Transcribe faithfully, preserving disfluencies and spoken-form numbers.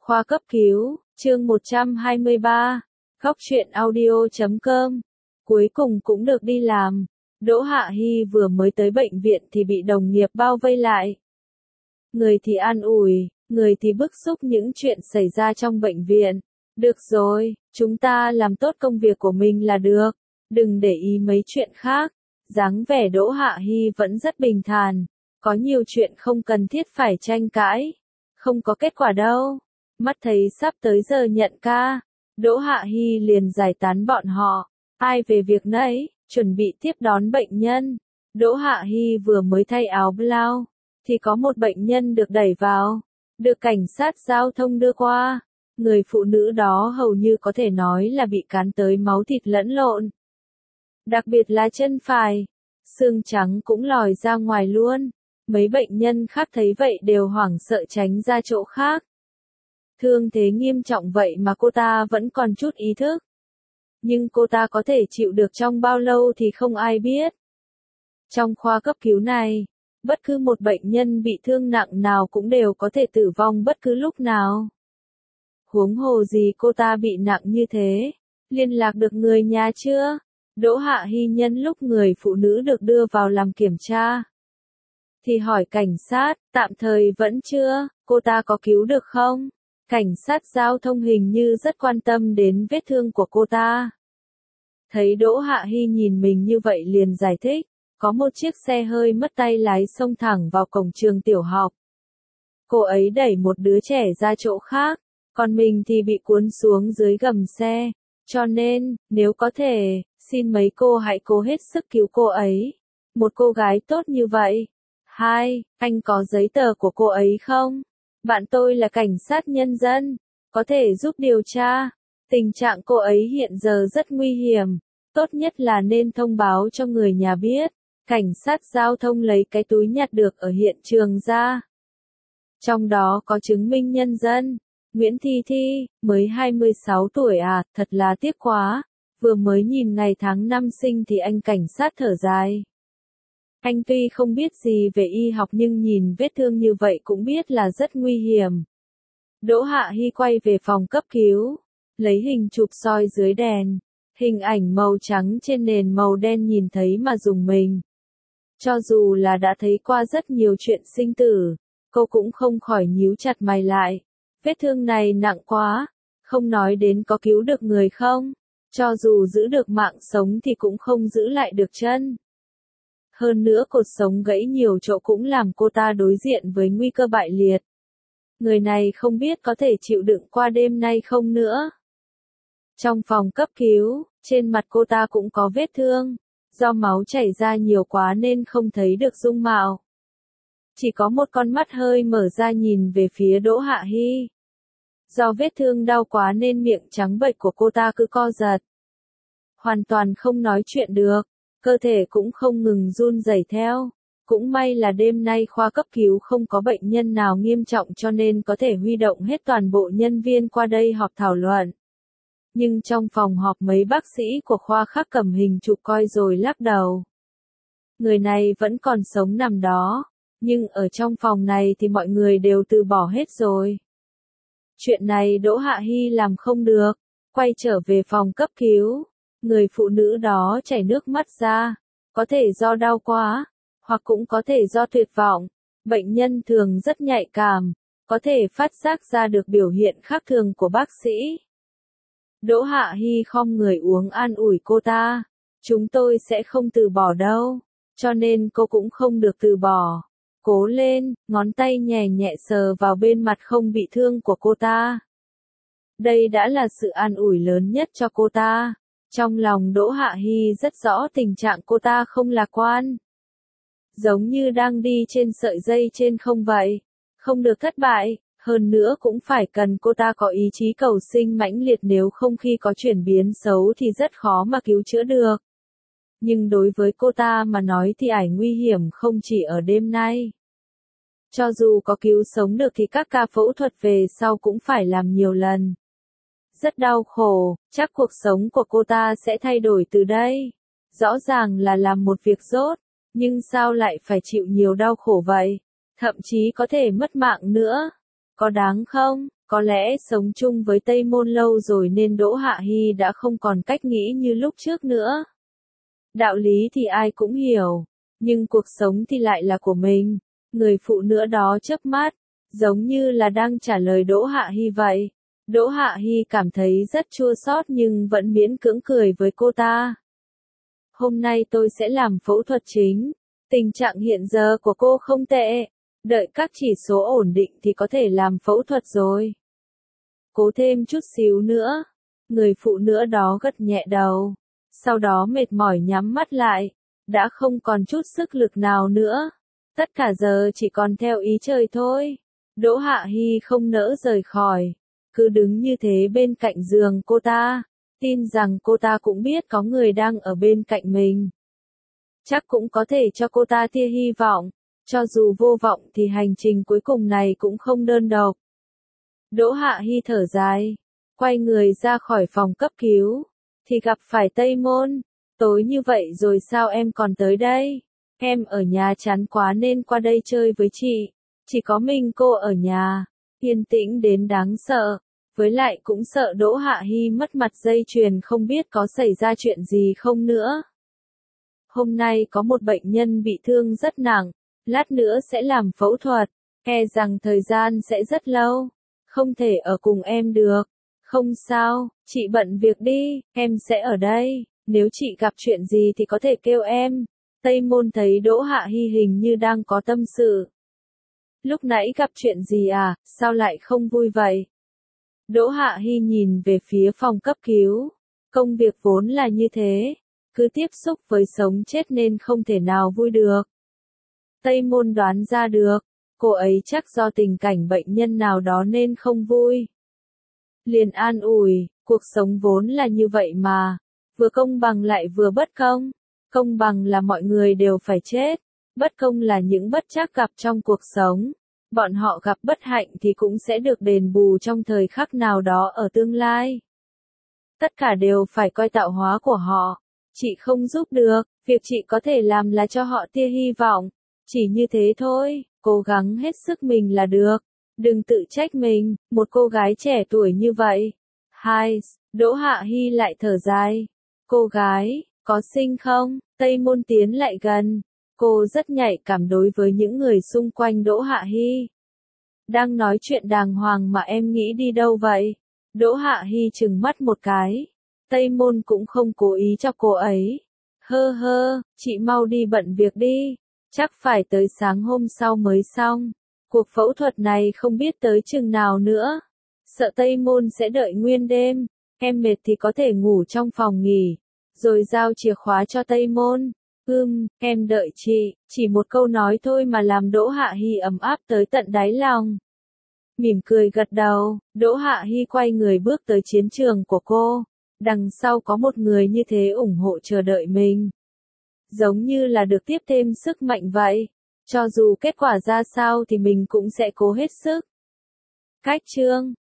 Khoa cấp cứu, chương một trăm hai mươi ba, góc truyện audio chấm com. Cuối cùng cũng được đi làm. Đỗ Hạ Hi vừa mới tới bệnh viện thì bị đồng nghiệp bao vây lại. Người thì an ủi, người thì bức xúc những chuyện xảy ra trong bệnh viện. Được rồi, chúng ta làm tốt công việc của mình là được, đừng để ý mấy chuyện khác. Dáng vẻ Đỗ Hạ Hi vẫn rất bình thản, có nhiều chuyện không cần thiết phải tranh cãi, không có kết quả đâu. Mắt thấy sắp tới giờ nhận ca, Đỗ Hạ Hi liền giải tán bọn họ, ai về việc nấy, chuẩn bị tiếp đón bệnh nhân. Đỗ Hạ Hi vừa mới thay áo blau, thì có một bệnh nhân được đẩy vào, được cảnh sát giao thông đưa qua. Người phụ nữ đó hầu như có thể nói là bị cán tới máu thịt lẫn lộn. Đặc biệt là chân phải, xương trắng cũng lòi ra ngoài luôn. Mấy bệnh nhân khác thấy vậy đều hoảng sợ tránh ra chỗ khác. Thương thế nghiêm trọng vậy mà cô ta vẫn còn chút ý thức. Nhưng cô ta có thể chịu được trong bao lâu thì không ai biết. Trong khoa cấp cứu này, bất cứ một bệnh nhân bị thương nặng nào cũng đều có thể tử vong bất cứ lúc nào. Huống hồ gì cô ta bị nặng như thế, liên lạc được người nhà chưa? Đỗ Hạ Hi nhân lúc người phụ nữ được đưa vào làm kiểm tra, thì hỏi cảnh sát, tạm thời vẫn chưa, cô ta có cứu được không? Cảnh sát giao thông hình như rất quan tâm đến vết thương của cô ta. Thấy Đỗ Hạ Hi nhìn mình như vậy liền giải thích, có một chiếc xe hơi mất tay lái xông thẳng vào cổng trường tiểu học. Cô ấy đẩy một đứa trẻ ra chỗ khác, còn mình thì bị cuốn xuống dưới gầm xe. Cho nên, nếu có thể, xin mấy cô hãy cố hết sức cứu cô ấy. Một cô gái tốt như vậy. Hai, anh có giấy tờ của cô ấy không? Bạn tôi là cảnh sát nhân dân, có thể giúp điều tra. Tình trạng cô ấy hiện giờ rất nguy hiểm, tốt nhất là nên thông báo cho người nhà biết. Cảnh sát giao thông lấy cái túi nhặt được ở hiện trường ra. Trong đó có chứng minh nhân dân. Nguyễn Thi Thi, mới hai mươi sáu tuổi à, thật là tiếc quá. Vừa mới nhìn ngày tháng năm sinh thì anh cảnh sát thở dài. Anh tuy không biết gì về y học nhưng nhìn vết thương như vậy cũng biết là rất nguy hiểm. Đỗ Hạ Hi quay về phòng cấp cứu, lấy hình chụp soi dưới đèn. Hình ảnh màu trắng trên nền màu đen nhìn thấy mà rùng mình. Cho dù là đã thấy qua rất nhiều chuyện sinh tử, cô cũng không khỏi nhíu chặt mày lại. Vết thương này nặng quá, không nói đến có cứu được người không, cho dù giữ được mạng sống thì cũng không giữ lại được chân. Hơn nữa cột sống gãy nhiều chỗ cũng làm cô ta đối diện với nguy cơ bại liệt. Người này không biết có thể chịu đựng qua đêm nay không nữa. Trong phòng cấp cứu, trên mặt cô ta cũng có vết thương, do máu chảy ra nhiều quá nên không thấy được dung mạo. Chỉ có một con mắt hơi mở ra nhìn về phía Đỗ Hạ Hi. Do vết thương đau quá nên miệng trắng bệch của cô ta cứ co giật. Hoàn toàn không nói chuyện được, cơ thể cũng không ngừng run rẩy theo. Cũng may là đêm nay khoa cấp cứu không có bệnh nhân nào nghiêm trọng cho nên có thể huy động hết toàn bộ nhân viên qua đây họp thảo luận. Nhưng trong phòng họp mấy bác sĩ của khoa khác cầm hình chụp coi rồi lắc đầu. Người này vẫn còn sống nằm đó, nhưng ở trong phòng này thì mọi người đều từ bỏ hết rồi. Chuyện này Đỗ Hạ Hi làm không được, quay trở về phòng cấp cứu. Người phụ nữ đó chảy nước mắt ra, có thể do đau quá, hoặc cũng có thể do tuyệt vọng. Bệnh nhân thường rất nhạy cảm, có thể phát giác ra được biểu hiện khác thường của bác sĩ. Đỗ Hạ Hi khom người uống an ủi cô ta, chúng tôi sẽ không từ bỏ đâu, cho nên cô cũng không được từ bỏ. Cố lên, ngón tay nhẹ nhẹ sờ vào bên mặt không bị thương của cô ta. Đây đã là sự an ủi lớn nhất cho cô ta. Trong lòng Đỗ Hạ Hi rất rõ tình trạng cô ta không lạc quan. Giống như đang đi trên sợi dây trên không vậy. Không được thất bại, hơn nữa cũng phải cần cô ta có ý chí cầu sinh mãnh liệt, nếu không khi có chuyển biến xấu thì rất khó mà cứu chữa được. Nhưng đối với cô ta mà nói thì ải nguy hiểm không chỉ ở đêm nay. Cho dù có cứu sống được thì các ca phẫu thuật về sau cũng phải làm nhiều lần. Rất đau khổ, chắc cuộc sống của cô ta sẽ thay đổi từ đây. Rõ ràng là làm một việc tốt, nhưng sao lại phải chịu nhiều đau khổ vậy? Thậm chí có thể mất mạng nữa. Có đáng không? Có lẽ sống chung với Tây Môn lâu rồi nên Đỗ Hạ Hi đã không còn cách nghĩ như lúc trước nữa. Đạo lý thì ai cũng hiểu, nhưng cuộc sống thì lại là của mình. Người phụ nữ đó chớp mắt, giống như là đang trả lời Đỗ Hạ Hi vậy. Đỗ Hạ Hi cảm thấy rất chua xót nhưng vẫn miễn cưỡng cười với cô ta. Hôm nay tôi sẽ làm phẫu thuật chính. Tình trạng hiện giờ của cô không tệ. Đợi các chỉ số ổn định thì có thể làm phẫu thuật rồi. Cố thêm chút xíu nữa. Người phụ nữ đó gật nhẹ đầu. Sau đó mệt mỏi nhắm mắt lại. Đã không còn chút sức lực nào nữa. Tất cả giờ chỉ còn theo ý trời thôi. Đỗ Hạ Hi không nỡ rời khỏi. Cứ đứng như thế bên cạnh giường cô ta. Tin rằng cô ta cũng biết có người đang ở bên cạnh mình. Chắc cũng có thể cho cô ta tia hy vọng. Cho dù vô vọng thì hành trình cuối cùng này cũng không đơn độc. Đỗ Hạ Hi thở dài. Quay người ra khỏi phòng cấp cứu. Thì gặp phải Tây Môn. Tối như vậy rồi sao em còn tới đây? Em ở nhà chán quá nên qua đây chơi với chị. Chỉ có mình cô ở nhà. Yên tĩnh đến đáng sợ. Với lại cũng sợ Đỗ Hạ Hi mất mặt dây chuyền không biết có xảy ra chuyện gì không nữa. Hôm nay có một bệnh nhân bị thương rất nặng. Lát nữa sẽ làm phẫu thuật. E rằng thời gian sẽ rất lâu. Không thể ở cùng em được. Không sao, chị bận việc đi, em sẽ ở đây. Nếu chị gặp chuyện gì thì có thể kêu em. Tây Môn thấy Đỗ Hạ Hi hình như đang có tâm sự. Lúc nãy gặp chuyện gì à, sao lại không vui vậy? Đỗ Hạ Hi nhìn về phía phòng cấp cứu. Công việc vốn là như thế. Cứ tiếp xúc với sống chết nên không thể nào vui được. Tây Môn đoán ra được. Cô ấy chắc do tình cảnh bệnh nhân nào đó nên không vui. Liền an ủi, cuộc sống vốn là như vậy mà. Vừa công bằng lại vừa bất công. Công bằng là mọi người đều phải chết. Bất công là những bất trắc gặp trong cuộc sống. Bọn họ gặp bất hạnh thì cũng sẽ được đền bù trong thời khắc nào đó ở tương lai. Tất cả đều phải coi tạo hóa của họ. Chị không giúp được, việc chị có thể làm là cho họ tia hy vọng. Chỉ như thế thôi, cố gắng hết sức mình là được. Đừng tự trách mình, một cô gái trẻ tuổi như vậy. Hai, Đỗ Hạ Hi lại thở dài. Cô gái, có xinh không? Tây Môn tiến lại gần. Cô rất nhạy cảm đối với những người xung quanh Đỗ Hạ Hi. Đang nói chuyện đàng hoàng mà em nghĩ đi đâu vậy? Đỗ Hạ Hi trừng mắt một cái. Tây Môn cũng không cố ý cho cô ấy. Hơ hơ, chị mau đi bận việc đi. Chắc phải tới sáng hôm sau mới xong. Cuộc phẫu thuật này không biết tới chừng nào nữa. Sợ Tây Môn sẽ đợi nguyên đêm. Em mệt thì có thể ngủ trong phòng nghỉ. Rồi giao chìa khóa cho Tây Môn. Ừm, em đợi chị. Chỉ một câu nói thôi mà làm Đỗ Hạ Hi ấm áp tới tận đáy lòng. Mỉm cười gật đầu, Đỗ Hạ Hi quay người bước tới chiến trường của cô. Đằng sau có một người như thế ủng hộ chờ đợi mình. Giống như là được tiếp thêm sức mạnh vậy. Cho dù kết quả ra sao thì mình cũng sẽ cố hết sức. Cách chương